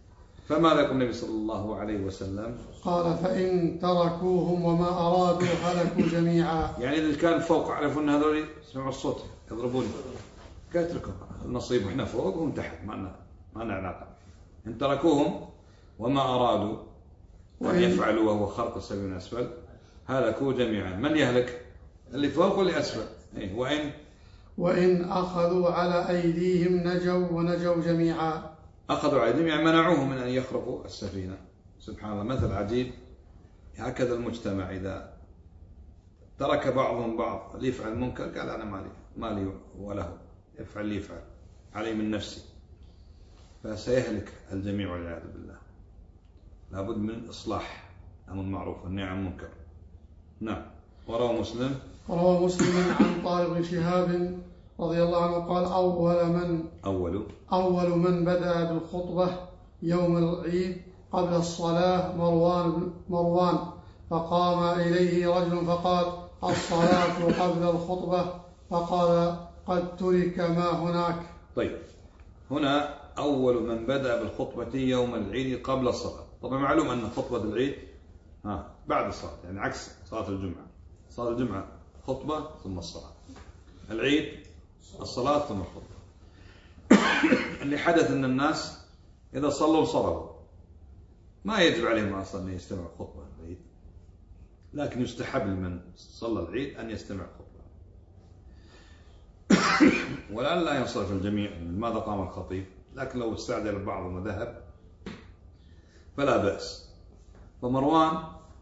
فماذا يقول النبي صلى الله عليه وسلم؟ قال فإن تركوهم وما أرادوا هلكوا جميعا. يعني إذا كان فوق عرفوا أن هذول سمعوا الصوت يضربوني، كيف تركوا النصيب وإحنا فوق وهم تحت، ما لنا ما لنا علاقة. إن تركوهم وما أرادوا أن يفعلوا وهو خرق السبيل من أسفل هلكوا جميعا. من يهلك؟ اللي فوق واللي أسفل. إيه؟ وإن وإن أخذوا على أيديهم نجوا ونجوا جميعا. أخذوا على أيديهم يعني منعوهم من أن يخرقوا السفينة. سبحان الله، مثل عجيب. هكذا المجتمع إذا ترك بعضهم بعض ليفعل المنكر قال أنا مالي مالي وله، يفعل اللي يفعل علي من نفسي، فسيهلك الجميع والعياذ بالله. لابد من إصلاح أمر معروف والنهي عن المنكر. نعم. وروى مسلم وروى مسلم عن طارق بن شهاب رضي الله عنه قال أول من أول أول من بدأ بالخطبة يوم العيد قبل الصلاة مروان مروان فقام إليه رجل فقال الصلاة قبل الخطبة، فقال قد ترك ما هناك. طيب، هنا أول من بدأ بالخطبة يوم العيد قبل الصلاة. طبعا معلوم أن خطبة العيد ها بعد الصلاة، يعني عكس صلاة الجمعة. صلاة الجمعة خطبة ثم الصلاة، العيد الصلاة ثم الخطبة. اللي حدث أن الناس إذا صلوا صلوا، ما يجب عليهم أصلا أن يستمع خطبة العيد، لكن يستحب لمن صلى العيد أن يستمع خطبة. ولأن لا ينصرف الجميع لماذا قام الخطيب، لكن لو استعجل بعضهم وذهب فلا بأس. فمروان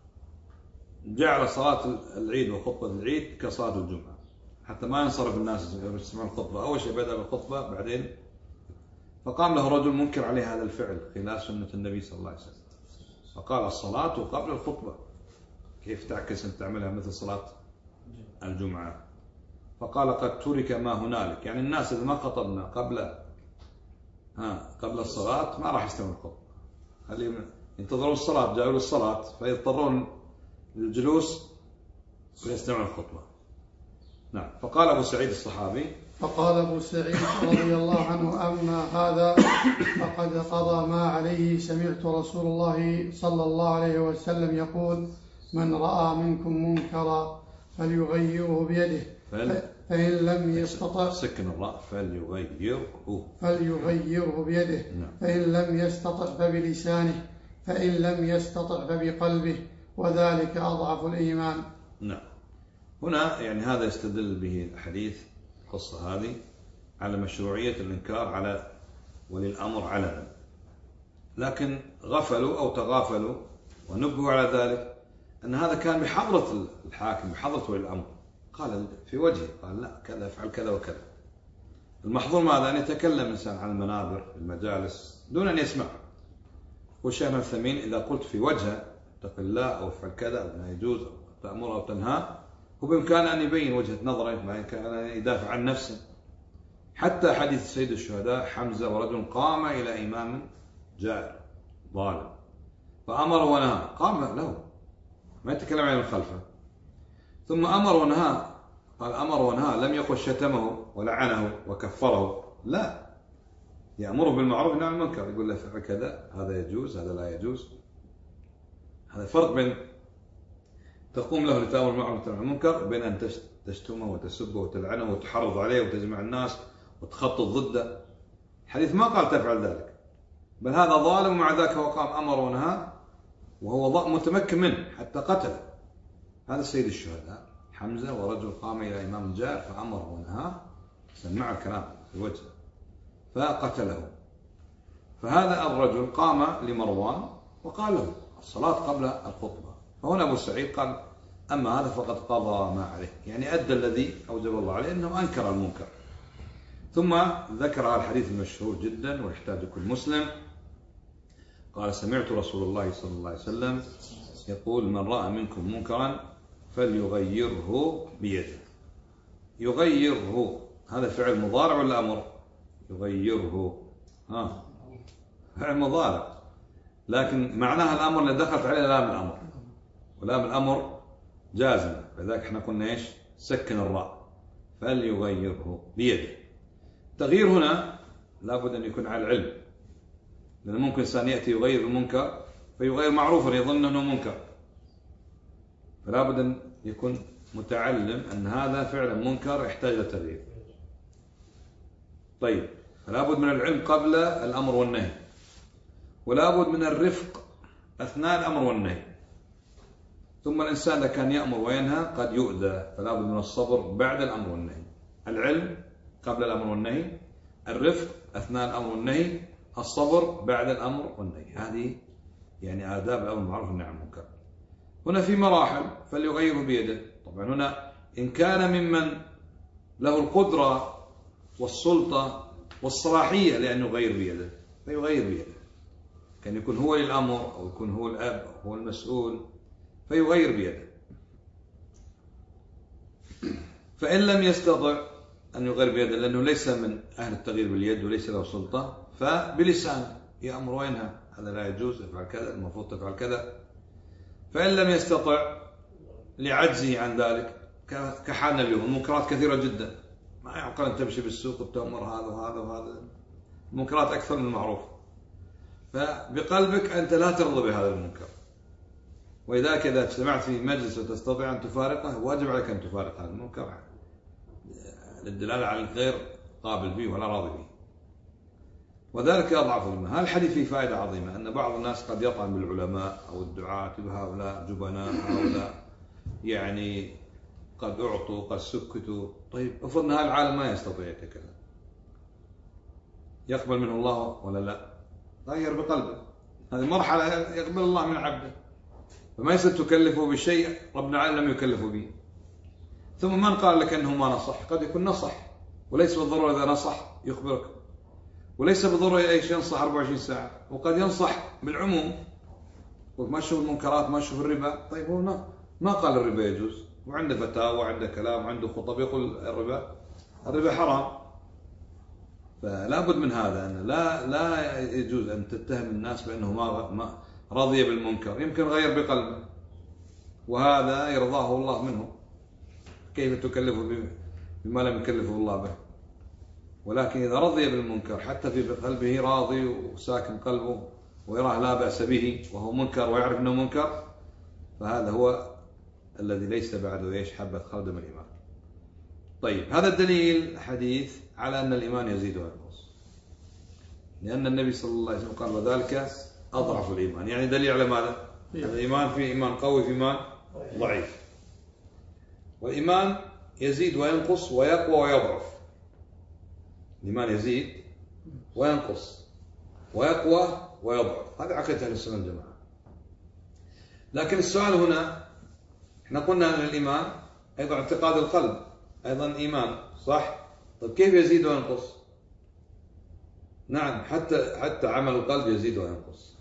جعل صلاة العيد وخطبة العيد كصلاة الجمعة حتى ما ينصرف الناس يسمعون الخطبة. أول شيء بدأ بالخطبة بعدين، فقام له رجل منكر عليه هذا الفعل خلاف سنة النبي صلى الله عليه وسلم، فقال الصلاة قبل الخطبة، كيف تعكس أن تعملها مثل صلاة الجمعة؟ فقال قد ترك ما هنالك، يعني الناس إذا ما خطبنا قبل ها قبل الصلاة ما راح يستمعوا الخطبة، خليهم ينتظرون الصلاة، جاءوا للصلاة فيضطرون للجلوس ويستمعوا الخطبة. نعم. فقال أبو سعيد الصحابي فقال أبو سعيد رضي الله عنه أما هذا فقد قضى ما عليه، سمعت رسول الله صلى الله عليه وسلم يقول من رأى منكم منكرا فليغيره بيده فإن لم يستطع سكن الراء فليغيره فليغيره بيده فإن لم يستطع فبلسانه فإن لم يستطع فبقلبه وذلك أضعف الإيمان. نعم. هنا يعني هذا يستدل به الحديث القصة هذه على مشروعية الإنكار على ولي الأمر علنا، لكن غفلوا أو تغافلوا ونبهوا على ذلك أن هذا كان بحضرة الحاكم بحضرة ولي الأمر، قال في وجهه قال لا كذا افعل كذا وكذا. المحظور ماذا؟ أن يتكلم إنسان على المنابر في المجالس دون أن يسمع. والشيخ الثمين إذا قلت في وجهه اتق الله أو افعل كذا أو ما يجوز أو تأمر أو تنهى، هو بإمكانه أن يبين وجهة نظره، بإمكانه أن يدافع عن نفسه. حتى حديث سيد الشهداء حمزة ورجل قام إلى إمام جائر ظالم فأمر ونهى، قام له ما يتكلم عن الخلفة، ثم أمر ونهى، قال أمر ونهى، لم يقل شتمه ولعنه وكفره، لا، يأمره بالمعروف والنهي عن المنكر، يقول له فعل كذا هذا يجوز هذا لا يجوز. هذا فرق بين تقوم له لتأمر بالمعروف والنهي عن المنكر بين أن تشتمه وتسبه وتلعنه وتحرض عليه وتجمع الناس وتخطط ضده. الحديث ما قال تفعل ذلك، بل هذا ظالم ومع ذلك هو قام أمر ونهى وهو متمكن منه حتى قتله. هذا سيد الشهداء حمزة ورجل قام إلى إمام جائر فأمر ونهى، سمع الكلام في وجهه فقتله. فهذا الرجل قام لمروان وقال له الصلاة قبل الخطبة. فهنا أبو سعيد قال أما هذا فقد قضى ما عليه، يعني أدى الذي أوجب الله عليه أنه أنكر المنكر. ثم ذكر الحديث المشهور جدا ويحتاج كل مسلم، قال سمعت رسول الله صلى الله عليه وسلم يقول من رأى منكم منكرا فليغيره بيده. يغيره هذا فعل مضارع ولا أمر؟ يغيره ها فعل مضارع، لكن معناها الأمر اللي دخلت عليه لام الأمر، ولام الأمر جازمة، فذلك احنا قلنا ايش؟ سكن الراء فليغيره بيده. التغيير هنا لابد أن يكون على العلم، لأن ممكن إنسان يأتي يغير المنكر فيغير معروفا يظن أنه منكر، فلا بد أن يكون متعلم أن هذا فعلا منكر يحتاج إلى تغيير. طيب، فلا بد من العلم قبل الأمر والنهي، ولا بد من الرفق أثناء الأمر والنهي. ثم الإنسان إذا كان يأمر وينهى قد يؤذى، فلا بد من الصبر بعد الأمر والنهي. العلم قبل الأمر والنهي، الرفق أثناء الأمر والنهي، الصبر بعد الأمر والنهي. هذه يعني آداب الأمر بالمعروف والنهي عن المنكر. هنا في مراحل، فليغيره بيده. طبعا هنا إن كان ممن له القدرة والسلطة والصلاحية لأن يغير بيده فيغير بيده، كان يكون هو للأمر أو يكون هو الأب أو هو المسؤول فيغير بيده. فإن لم يستطع أن يغير بيده لأنه ليس من أهل التغيير باليد وليس له سلطة، فبلسانه يأمر وينهى، هذا لا يجوز، افعل كذا، المفروض تفعل كذا. فإن لم يستطع لعجزه عن ذلك كحالنا اليوم، المنكرات كثيرة جدا، ما يعقل أن تمشي بالسوق وتأمر هذا وهذا وهذا، المنكرات أكثر من المعروف. فبقلبك أنت لا ترضى بهذا المنكر، ولذلك إذا اجتمعت في مجلس وتستطيع أن تفارقه واجب عليك أن تفارق هذا المنكر للدلالة على الغير قابل به ولا راضي به، وذلك أضعف الإيمان. هذا الحديث فيه فائدة عظيمة، أن بعض الناس قد يطعن بالعلماء أو الدعاة بهؤلاء جبناء، هؤلاء يعني قد أعطوا قد سكتوا. طيب افرض أن هذا العالم ما يستطيع يتكلم، يقبل منه الله ولا لا؟ غير بقلبه، هذه مرحلة يقبل الله من عبده، فما يصير تكلفه بشيء رب العالمين لم يكلفه به. ثم من قال لك أنه ما نصح؟ قد يكون نصح، وليس بالضرورة إذا نصح يخبرك، وليس بالضرورة أي شيء ينصح أربعة وعشرين ساعة، وقد ينصح بالعموم، وما شوف المنكرات ما شوف الربا. طيب هو ما قال الربا يجوز، وعنده فتاوى وعنده كلام وعنده خطب يقول الربا الربا حرام. فلا بد من هذا، أن لا لا يجوز أن تتهم الناس بأنه ما ما رضي بالمنكر، يمكن غير بقلبه وهذا يرضاه الله منه، كيف تكلفه بما لم يكلفه الله به؟ ولكن إذا رضي بالمنكر حتى في قلبه راضي وساكن قلبه ويراه لا بأس به وهو منكر ويعرف أنه منكر، فهذا هو الذي ليس بعده ايش حبة خردل من الإيمان. طيب، هذا الدليل حديث على أن الإيمان يزيد وينقص، لأن النبي صلى الله عليه وسلم قال وذلك أضعف الإيمان، يعني دليل على ماذا؟ الإيمان في إيمان قوي في إيمان ضعيف، والإيمان يزيد وينقص ويقوى ويضعف. الإيمان يزيد وينقص ويقوى ويضعف، هذا عقيدة أهل السنة والجماعة. لكن السؤال هنا، احنا قلنا أن الإيمان أيضا اعتقاد القلب أيضا إيمان، صح؟ طيب كيف يزيد وينقص؟ نعم، حتى حتى عمل القلب يزيد وينقص.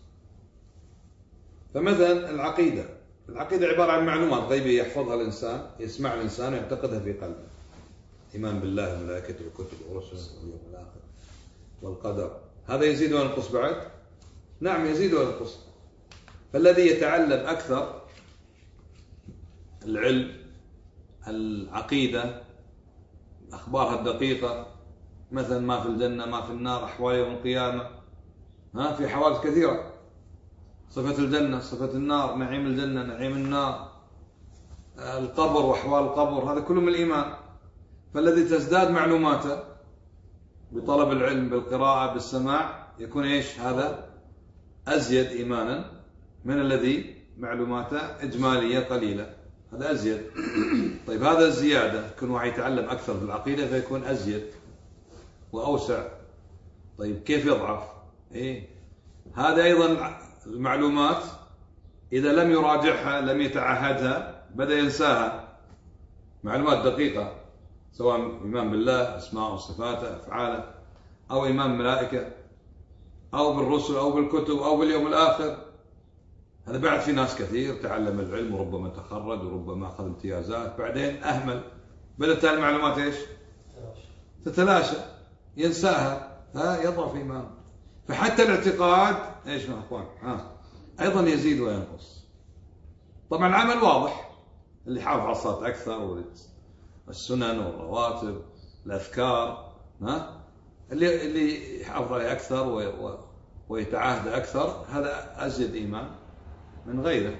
فمثلا العقيدة، العقيدة عبارة عن معلومات غيبية يحفظها الإنسان، يسمع الإنسان ويعتقدها في قلبه، إيمان بالله وملائكته وكتبه ورسله واليوم الآخر والقدر، هذا يزيد وينقص بعد؟ نعم يزيد وينقص. فالذي يتعلم أكثر العلم، العقيدة، أخبارها الدقيقة، مثلا ما في الجنة ما في النار، أحوال يوم القيامة، ها في حوادث كثيرة، صفة الجنة صفة النار، نعيم الجنة نعيم النار، القبر وأحوال القبر، هذا كله من الإيمان. فالذي تزداد معلوماته بطلب العلم بالقراءة بالسماع يكون إيش؟ هذا أزيد إيمانا من الذي معلوماته إجمالية قليلة، هذا أزيد. طيب هذا الزيادة كل واحد يتعلم أكثر في العقيدة فيكون أزيد وأوسع. طيب كيف يضعف؟ إيه؟ هذا أيضا المعلومات إذا لم يراجعها لم يتعهدها بدأ ينساها، معلومات دقيقة سواء إيمان بالله أسماء وصفاته أفعاله، أو إيمان بالملائكة أو بالرسل أو بالكتب أو باليوم الآخر. هذا بعد في ناس كثير تعلم العلم وربما تخرج وربما أخذ امتيازات، بعدين أهمل، بدأت المعلومات إيش؟ تتلاشى، ينساها، ها يضعف إيمانه. فحتى الاعتقاد إيش يا أخوان؟ ها أيضا يزيد وينقص. طبعا العمل واضح، اللي حافظ على الصلاة أكثر والسنن والرواتب الأذكار، ها اللي اللي يحافظ عليه أكثر ويتعاهد أكثر، هذا أزيد إيمان من غيره.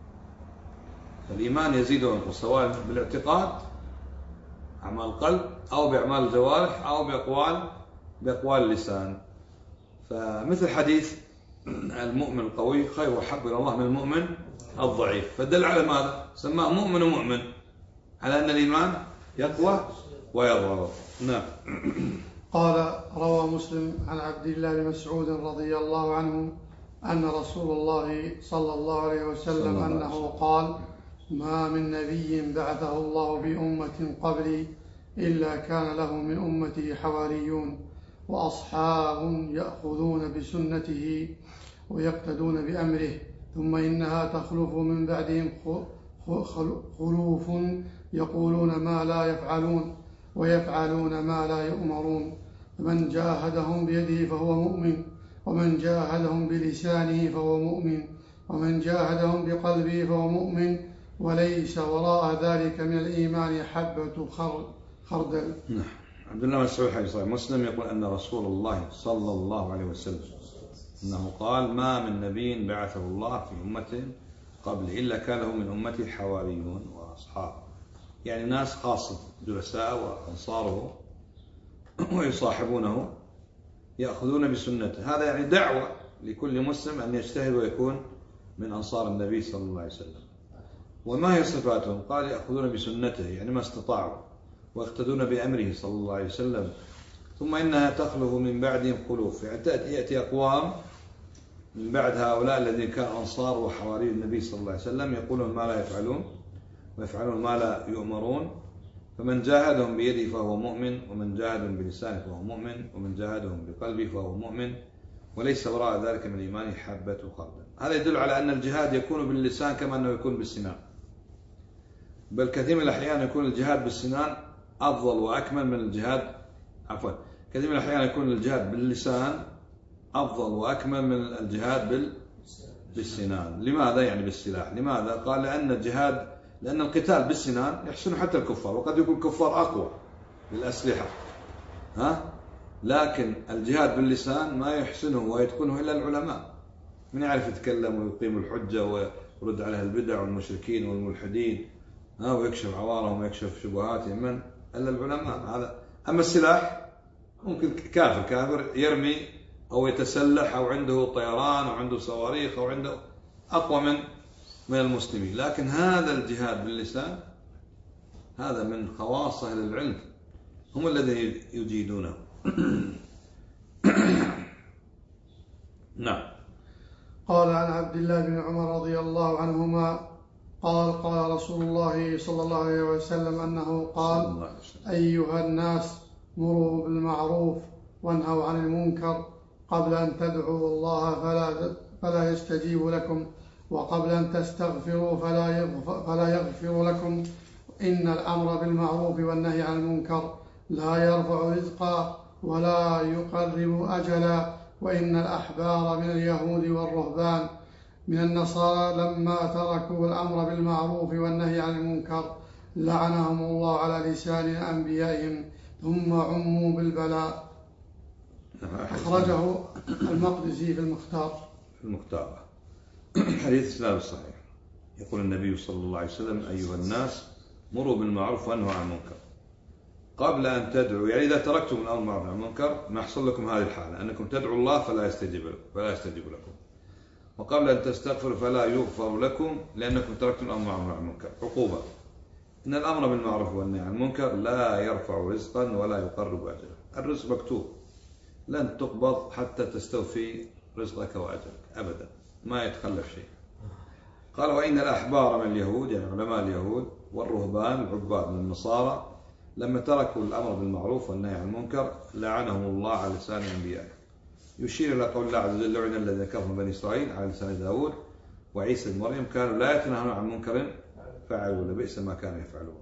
فالإيمان يزيد وينقص سواء بالاعتقاد أعمال القلب أو بأعمال الجوارح أو بأقوال بأقوال اللسان. فمثل حديث المؤمن القوي خير وحب إلى الله من المؤمن الضعيف، فدل على ماذا؟ سماه مؤمن ومؤمن، على أن الإيمان يقوى ويضعف. نعم. قال: روى مسلم عن عبد الله بن مسعود رضي الله عنه أن رسول الله صلى الله عليه وسلم أنه قال: ما من نبي بعثه الله بأمة قبلي إلا كان له من أمته حواريون وأصحاب يأخذون بسنته ويقتدون بأمره، ثم إنها تخلف من بعدهم خلوف يقولون ما لا يفعلون ويفعلون ما لا يؤمرون، فمن جاهدهم بيده فهو مؤمن، ومن جاهدهم بلسانه فهو مؤمن، ومن جاهدهم بقلبه فهو مؤمن، وليس وراء ذلك من الإيمان حبة خردل. نعم. عبد الله بن مسعود حديث صحيح مسلم يقول أن رسول الله صلى الله عليه وسلم أنه قال: ما من نبي بعثه الله في أمة قبل إلا كان له من أمته حواريون وأصحاب، يعني ناس خاصة جلساء وأنصاره ويصاحبونه يأخذون بسنته. هذا يعني دعوة لكل مسلم أن يجتهد ويكون من أنصار النبي صلى الله عليه وسلم. وما هي صفاتهم؟ قال: يأخذون بسنته يعني ما استطاعوا، ويقتدون بأمره صلى الله عليه وسلم، ثم إنها تخلف من بعدهم خلوف، يعني يأتي أقوام من بعد هؤلاء الذين كانوا أنصار وحواري النبي صلى الله عليه وسلم يقولون ما لا يفعلون ويفعلون ما لا يؤمرون، فمن جاهدهم بيده فهو مؤمن، ومن جاهدهم بلسانه فهو مؤمن، ومن جاهدهم بقلبه فهو مؤمن، وليس وراء ذلك من الإيمان حبة خردل. هذا يدل على أن الجهاد يكون باللسان كما أنه يكون بالسنان، بل كثير من الأحيان يكون الجهاد بالسنان أفضل وأكمل من الجهاد عفوا كثير من الأحيان يكون الجهاد باللسان أفضل وأكمل من الجهاد بال... بالسنان. لماذا؟ يعني بالسلاح. لماذا؟ قال: لأن الجهاد لأن القتال بالسنان يحسن حتى الكفار، وقد يكون الكفار أقوى بالأسلحة، ها؟ لكن الجهاد باللسان ما يحسنه ويتقنه إلا العلماء. من يعرف يتكلم ويقيم الحجة ويرد عليها البدع والمشركين والملحدين، ها، ويكشف عوارهم ويكشف شبهاتهم، من إلا العلماء. هذا. أما السلاح ممكن كافر كافر يرمي أو يتسلح أو عنده طيران أو عنده صواريخ أو عنده أقوى من من المسلمين، لكن هذا الجهاد باللسان هذا من خواص أهل العلم، هم الذين يجيدونه. نعم. قال عن عبد الله بن عمر رضي الله عنهما قال: قال رسول الله صلى الله عليه وسلم أنه قال: أيها الناس مروا بالمعروف وانهوا عن المنكر قبل أن تدعوا الله فلا فلا يستجيب لكم، وقبل أن تستغفروا فلا يغفر, فلا يغفر لكم، إن الأمر بالمعروف والنهي عن المنكر لا يرفع رزقا ولا يقرب أجلا، وإن الأحبار من اليهود والرهبان من النصارى لما تركوا الأمر بالمعروف والنهي عن المنكر لعنهم الله على لسان أنبيائهم ثم عموا بالبلاء. أخرجه المقدسي في المختار. في المختار. حديث إسناده صحيح. يقول النبي صلى الله عليه وسلم: أيها الناس مروا بالمعروف وانهوا عن المنكر قبل أن تدعوا، يعني إذا تركتم الأمر بالمعروف والنهي عن المنكر ما يحصل لكم هذه الحالة، أنكم تدعوا الله فلا يستجيب لكم فلا يستجيب لكم، وقبل أن تستغفروا فلا يغفر لكم لأنكم تركتم الأمر بالمعروف والنهي عن المنكر. عقوبة: إن الأمر بالمعروف والنهي عن المنكر لا يرفع رزقا ولا يقرب أجلا. الرزق مكتوب، لن تقبض حتى تستوفي رزقك وأجلك أبدا، ما يتخلف شيء. قال: وإن الأحبار من اليهود، يعني علماء اليهود، والرهبان العباد من النصارى لما تركوا الأمر بالمعروف والنهي عن المنكر لعنهم الله على لسان أنبيائه. يشير إلى قول الله عز وجل: لعن الذين كفروا من بني إسرائيل على لسان داود وعيسى بن مريم كانوا لا يتناهون عن منكر فعلوا لبئس ما كانوا يفعلون.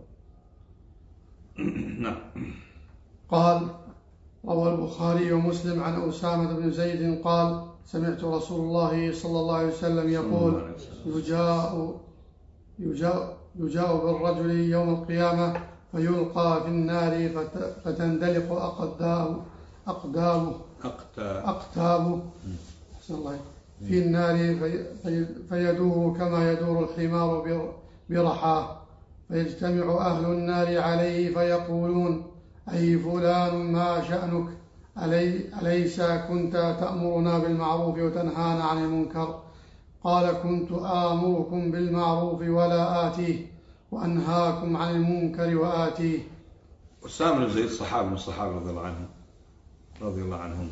نعم. قال: روى البخاري ومسلم عن أسامة بن زيد قال: سمعت رسول الله صلى الله عليه وسلم يقول: يجاء, يجاء, يجاء بالرجل يوم القيامة فيلقى في النار فتندلق أقدامه أقدامه أقتابه في النار في في فيدور كما يدور الحمار برحاه، فيجتمع أهل النار عليه فيقولون: أي فلان ما شأنك؟ ألي أليس كنت تأمرنا بالمعروف وتنهانا عن المنكر؟ قال: كنت آمركم بالمعروف ولا آتيه، وأنهاكم عن المنكر وآتيه. أسامة بن زيد صحابي من الصحابة رضي الله عنهم رضي الله عنهم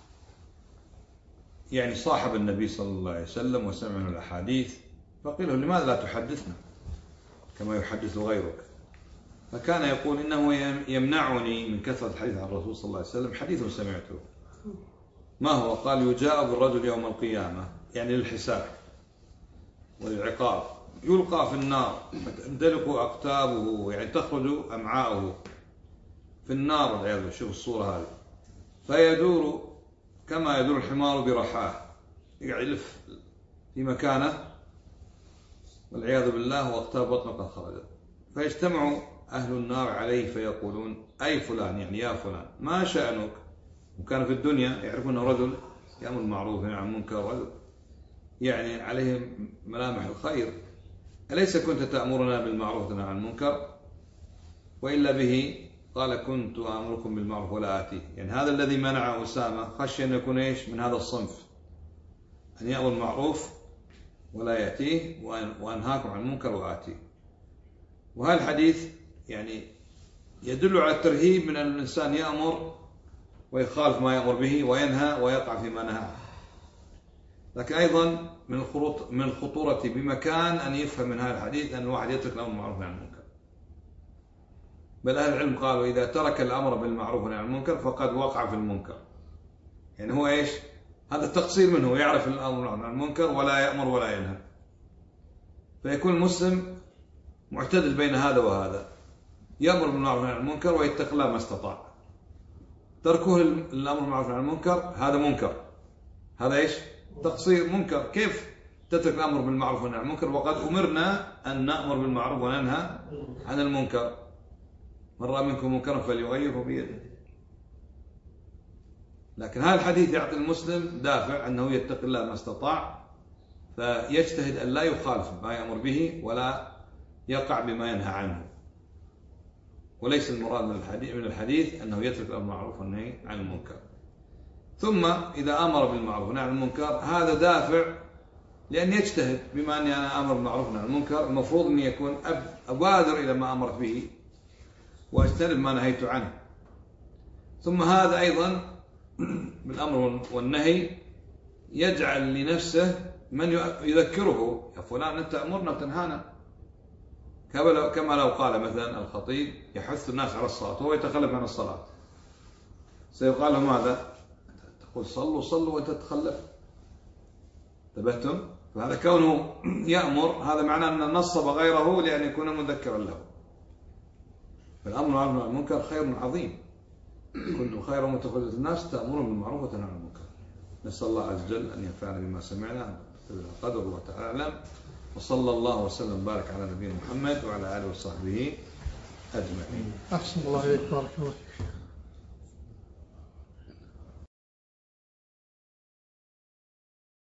يعني صاحب النبي صلى الله عليه وسلم وسمع منه الأحاديث، فقيل له: لماذا لا تحدثنا كما يحدث غيرك؟ فكان يقول: إنه يمنعني من كثرة الحديث عن الرسول صلى الله عليه وسلم حديث سمعته. ما هو؟ قال: يجاء بالرجل يوم القيامة، يعني للحساب والعقاب، يلقى في النار فتندلق أقتابه، يعني تخرج أمعاؤه في النار والعياذ بالله. شوف الصورة هذه. فيدور كما يدور الحمار برحاه، يقعد يلف في مكانه والعياذ بالله، وأقتاب بطنه قد خرجت. فيجتمع أهل النار عليه فيقولون: أي فلان، يعني يا فلان، ما شأنك؟ وكان في الدنيا يعرفون أنه رجل يأمر بالمعروف وينهى عن المنكر، رجل يعني عليه ملامح الخير. أليس كنت تأمرنا بالمعروف وتنهى عن المنكر؟ وإلا به قال: كنت آمركم بالمعروف ولا آتيه. يعني هذا الذي منع أسامة خشي أن يكون إيش من هذا الصنف، أن يأمر بالمعروف ولا يأتيه، وأنهاكم عن المنكر وآتيه. وهذا الحديث يعني يدل على الترهيب من أن الإنسان يأمر ويخالف ما يأمر به، وينهى ويقع فيما نهى. لكن أيضا من الخطورة بمكان أن يفهم من هذا الحديث أن الواحد يترك الأمر بالمعروف والنهي عن المنكر. بل أهل العلم قالوا: إذا ترك الأمر بالمعروف والنهي عن المنكر فقد وقع في المنكر. يعني هو إيش؟ هذا التقصير منه، يعرف الأمر والنهي عن المنكر ولا يأمر ولا ينهى. فيكون المسلم معتدل بين هذا وهذا، يأمر بالمعروف والنهي عن المنكر ويتقي الله ما استطاع. تركه الأمر بالمعروف والنهي عن المنكر هذا منكر، هذا إيش؟ تقصير، منكر. كيف تترك الأمر بالمعروف والنهي عن المنكر وقد أمرنا أن نأمر بالمعروف وننهى عن المنكر؟ من رأى منكم منكرا فليغيره بيده. لكن هذا الحديث يعطي المسلم دافع أنه يتقي الله ما استطاع، فيجتهد أن لا يخالف ما يأمر به ولا يقع بما ينهى عنه. وليس المراد من الحديث, من الحديث أنه يترك الأمر بالمعروف والنهي عن المنكر. ثم إذا أمر بالمعروف والنهي عن المنكر هذا دافع لأن يجتهد، بما أني أنا أمر بالمعروف والنهي عن المنكر المفروض أن يكون أبادر إلى ما أمرت به واجتنب ما نهيت عنه. ثم هذا أيضا بالأمر والنهي يجعل لنفسه من يذكره: يا فلان أنت أمرنا وتنهانا. كما لو قال مثلا الخطيب يحث الناس على الصلاة وهو يتخلف عن الصلاة، سيقال له ماذا؟ تقول: صلوا صلوا وأنت تتخلف. انتبهتم؟ فهذا كونه يأمر هذا معناه أن نصب غيره لأن يكون مذكرا له. فالأمر عن المنكر خير عظيم. كنتم خير أمة أخرجت الناس تأمرون بالمعروف وتنهون عن المنكر. نسأل الله عز وجل أن ينفعنا بما سمعنا. قدر الله تعالى أعلم، وصلى الله وسلم وبارك على نبينا محمد وعلى آله وصحبه أجمعين. أحسن الله إليك، بارك الله فيك.